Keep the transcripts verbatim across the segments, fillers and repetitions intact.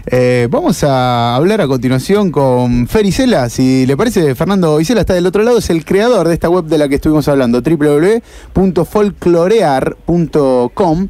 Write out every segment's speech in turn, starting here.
Eh, vamos a hablar a continuación con Fer Isela. Si le parece, Fernando Isela está del otro lado, es el creador de esta web de la que estuvimos hablando, doble u doble u doble u punto folclorear punto com.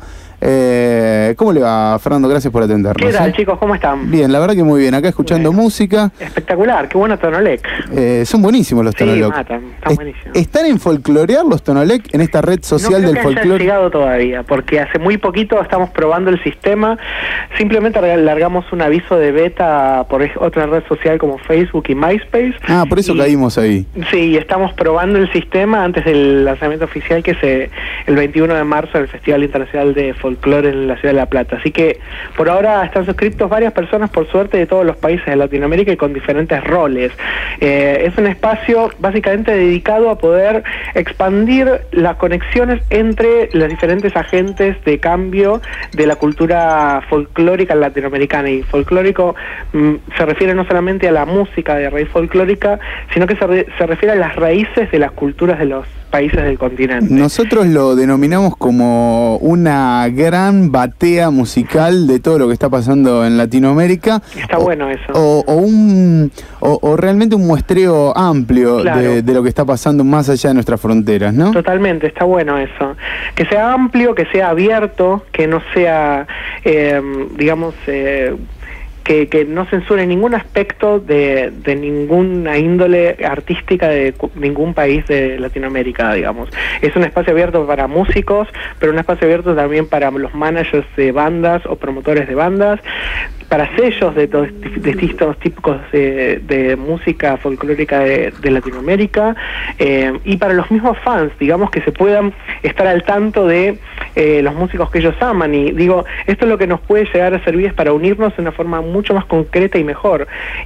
Eh, ¿Cómo le va, Fernando? Gracias por atendernos. ¿Qué tal, ¿eh? chicos? ¿Cómo están? Bien, la verdad que muy bien. Acá escuchando bueno, música. Espectacular, qué bueno Tonolec. Eh, son buenísimos los Tonolec. Sí, matan, están buenísimos. ¿Están en Folclorear los Tonolec en esta red social no del folclore? No llegado todavía, porque hace muy poquito estamos probando el sistema. Simplemente largamos un aviso de beta por otra red social como Facebook y MySpace. Ah, por eso y, caímos ahí. Sí, estamos probando el sistema antes del lanzamiento oficial, que es el veintiuno de marzo del Festival Internacional de Folclore en la Ciudad de La Plata. Así que por ahora están suscriptos varias personas, por suerte, de todos los países de Latinoamérica y con diferentes roles. Eh, es un espacio básicamente dedicado a poder expandir las conexiones entre los diferentes agentes de cambio de la cultura folclórica latinoamericana. Y folclórico mm, se refiere no solamente a la música de raíz folclórica, sino que se, re se refiere a las raíces de las culturas de los países del continente. Nosotros lo denominamos como una gran batea musical de todo lo que está pasando en Latinoamérica. Está o, bueno eso. O, o, un, o, o realmente un muestreo amplio claro. de, de lo que está pasando más allá de nuestras fronteras, ¿no? Totalmente, está bueno eso. Que sea amplio, que sea abierto, que no sea, eh, digamos... Eh, Que, que no censure ningún aspecto de, de ninguna índole artística de ningún país de Latinoamérica, digamos. Es un espacio abierto para músicos, pero un espacio abierto también para los managers de bandas o promotores de bandas, para sellos de, todos, de distintos tipos de, de música folclórica de, de Latinoamérica, eh, y para los mismos fans, digamos, que se puedan estar al tanto de eh, los músicos que ellos aman. Y digo, esto es lo que nos puede llegar a servir es para unirnos de una forma muy mucho más concreta y mejor.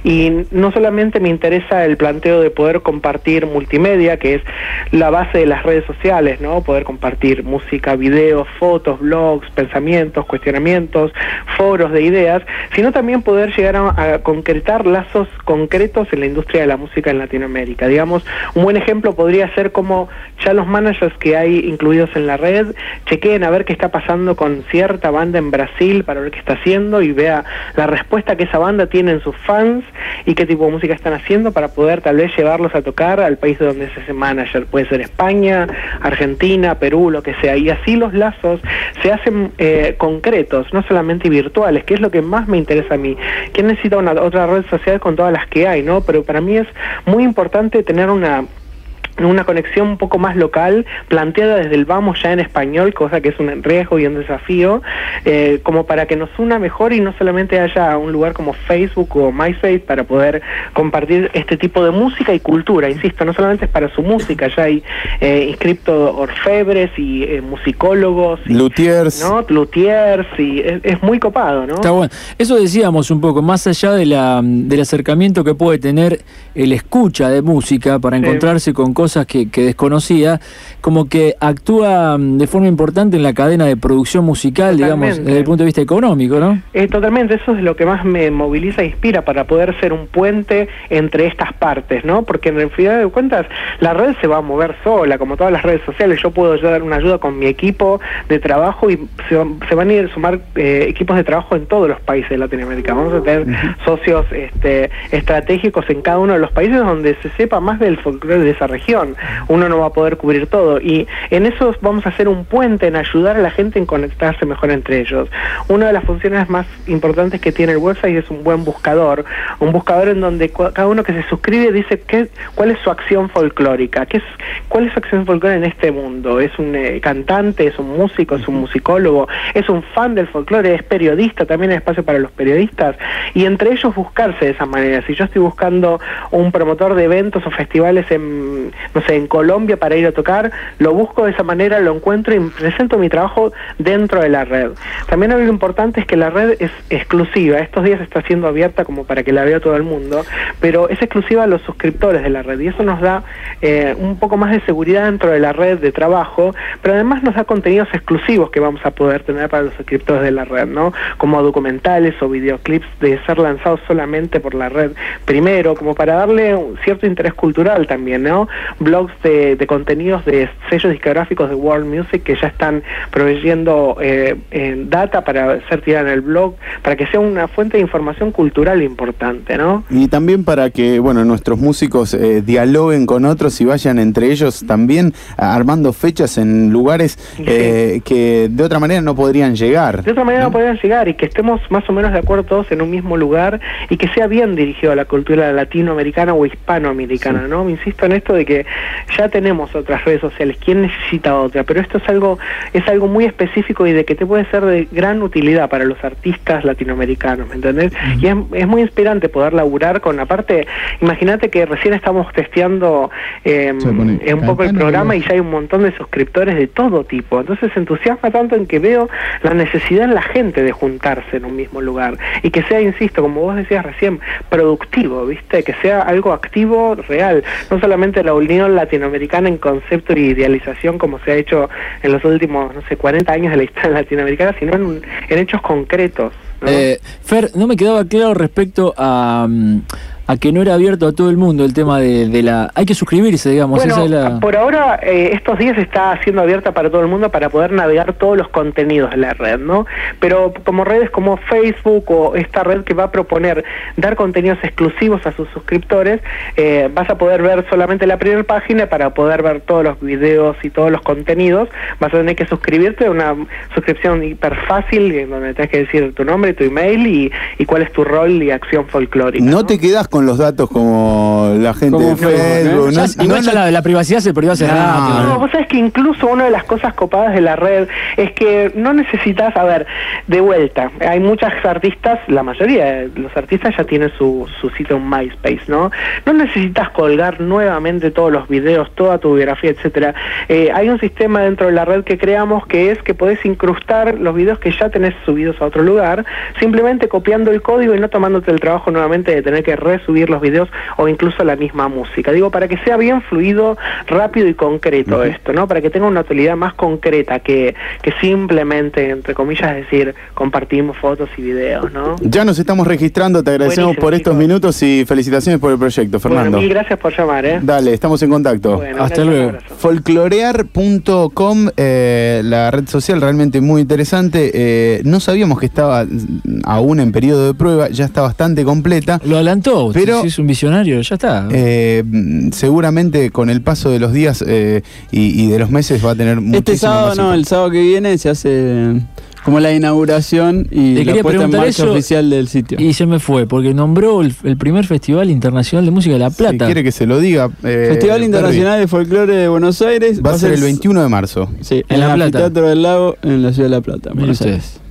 Y no solamente me interesa el planteo de poder compartir multimedia, que es la base de las redes sociales, ¿no? Poder compartir música, videos, fotos, blogs, pensamientos, cuestionamientos, foros de ideas, sino también poder llegar a, a concretar lazos concretos en la industria de la música en Latinoamérica. Digamos, un buen ejemplo podría ser como ya los managers que hay incluidos en la red chequeen a ver qué está pasando con cierta banda en Brasil para ver qué está haciendo y vea la respuesta que esa banda tiene en sus fans y qué tipo de música están haciendo para poder tal vez llevarlos a tocar al país de donde es ese manager. Puede ser España, Argentina, Perú, lo que sea. Y así los lazos se hacen eh, concretos, no solamente virtuales, que es lo que más me interesa a mí. ¿Quién necesita una otra red social con todas las que hay, no? Pero para mí es muy importante tener una una conexión un poco más local, planteada desde el vamos ya en español, cosa que es un riesgo y un desafío, eh, como para que nos una mejor y no solamente haya un lugar como Facebook o MySpace para poder compartir este tipo de música y cultura. Insisto, no solamente es para su música, ya hay eh, inscriptos orfebres y eh, musicólogos, y, luthiers, ¿no? luthiers, y es, es muy copado, ¿no? Está bueno. Eso decíamos un poco, más allá de la, del acercamiento que puede tener el escucha de música para sí. encontrarse con cosas cosas que, que desconocía, como que actúa de forma importante en la cadena de producción musical, totalmente. Digamos, desde el punto de vista económico, ¿no? Eh, totalmente, eso es lo que más me moviliza e inspira para poder ser un puente entre estas partes, ¿no? Porque en realidad de cuentas, la red se va a mover sola, como todas las redes sociales. Yo puedo dar una ayuda con mi equipo de trabajo y se, se van a ir a sumar eh, equipos de trabajo en todos los países de Latinoamérica. Vamos a tener uh-huh. socios este, estratégicos en cada uno de los países donde se sepa más del folclore de esa región. Uno no va a poder cubrir todo y en eso vamos a hacer un puente en ayudar a la gente en conectarse mejor entre ellos. Una de las funciones más importantes que tiene el website es un buen buscador, un buscador en donde cada uno que se suscribe dice qué, cuál es su acción folclórica, qué es, cuál es su acción folclórica en este mundo. Es un eh, cantante, es un músico, es un musicólogo, es un fan del folclore, es periodista, también hay espacio para los periodistas y entre ellos buscarse de esa manera. Si yo estoy buscando un promotor de eventos o festivales en no sé, en Colombia para ir a tocar, lo busco de esa manera, lo encuentro y presento mi trabajo dentro de la red. También algo importante es que la red es exclusiva, estos días está siendo abierta como para que la vea todo el mundo, pero es exclusiva a los suscriptores de la red y eso nos da eh, un poco más de seguridad dentro de la red de trabajo, pero además nos da contenidos exclusivos que vamos a poder tener para los suscriptores de la red, ¿no? Como documentales o videoclips de ser lanzados solamente por la red primero, como para darle un cierto interés cultural también, ¿no? blogs de, de contenidos de sellos discográficos de World Music que ya están proveyendo eh, eh, data para ser tirada en el blog, para que sea una fuente de información cultural importante, ¿no? Y también para que, bueno, nuestros músicos eh, dialoguen con otros y vayan entre ellos también armando fechas en lugares eh, sí. que de otra manera no podrían llegar. De otra manera ¿no? no podrían llegar, y que estemos más o menos de acuerdo todos en un mismo lugar y que sea bien dirigido a la cultura latinoamericana o hispanoamericana, sí. ¿no? Me insisto en esto de que ya tenemos otras redes sociales, ¿quién necesita otra? Pero esto es algo, es algo muy específico y de que te puede ser de gran utilidad para los artistas latinoamericanos, ¿me entendés? Uh-huh. Y es, es muy inspirante poder laburar con, aparte, imagínate que recién estamos testeando eh, un poco el programa y ya hay un montón de suscriptores de todo tipo, entonces se entusiasma tanto en que veo la necesidad en la gente de juntarse en un mismo lugar y que sea, insisto, como vos decías recién, productivo, ¿viste? Que sea algo activo, real, no solamente la unión latinoamericana en concepto y idealización como se ha hecho en los últimos, no sé, cuarenta años de la historia latinoamericana, sino en, en hechos concretos, ¿no? Eh, Fer, no me quedaba claro respecto a... Um... a que no era abierto a todo el mundo el tema de, de la... Hay que suscribirse, digamos. Bueno, esa es la... por ahora, eh, estos días está siendo abierta para todo el mundo para poder navegar todos los contenidos de la red, ¿no? Pero como redes como Facebook o esta red que va a proponer dar contenidos exclusivos a sus suscriptores, eh, vas a poder ver solamente la primera página. Para poder ver todos los videos y todos los contenidos, vas a tener que suscribirte a una suscripción hiper fácil, en donde tenés que decir tu nombre, tu email y, y cuál es tu rol y acción folclórica. No, ¿no? te quedas con los datos como la gente de Facebook. Ya, no, igual no, ya la, la privacidad se perdió hace no, rato. No, vos sabés que incluso una de las cosas copadas de la red es que no necesitas, a ver, de vuelta, hay muchas artistas, la mayoría de los artistas ya tienen su, su sitio en MySpace, ¿no? No necesitas colgar nuevamente todos los videos, toda tu biografía, etcétera. Eh, hay un sistema dentro de la red que creamos que es que podés incrustar los videos que ya tenés subidos a otro lugar, simplemente copiando el código y no tomándote el trabajo nuevamente de tener que resubir los videos o incluso la misma música. Digo, para que sea bien fluido, rápido y concreto uh-huh. esto, ¿no? Para que tenga una utilidad más concreta que, que simplemente, entre comillas, decir, compartimos fotos y videos, ¿no? Ya nos estamos registrando, te agradecemos Buenísimo, por estos chicos. minutos y felicitaciones por el proyecto, Fernando. Bueno, mil gracias por llamar, ¿eh? Dale, estamos en contacto. Bueno, hasta luego. folclorear punto com, eh, la red social realmente muy interesante. Eh, no sabíamos que estaba aún en periodo de prueba, ya está bastante completa. Lo adelantó, pero si es un visionario, ya está. Eh, seguramente con el paso de los días eh, y, y de los meses va a tener muchísimo Este sábado más no, el sábado que viene se hace como la inauguración y Le la puesta en marcha eso, oficial del sitio. Y se me fue, porque nombró el, el primer Festival Internacional de Música de La Plata. Si quiere que se lo diga. Eh, Festival Internacional de Folclore de Buenos Aires. Va, va a ser el veintiuno de marzo. Sí, en, en La el Plata. Anfiteatro del Lago, en la ciudad de La Plata. Miren ustedes.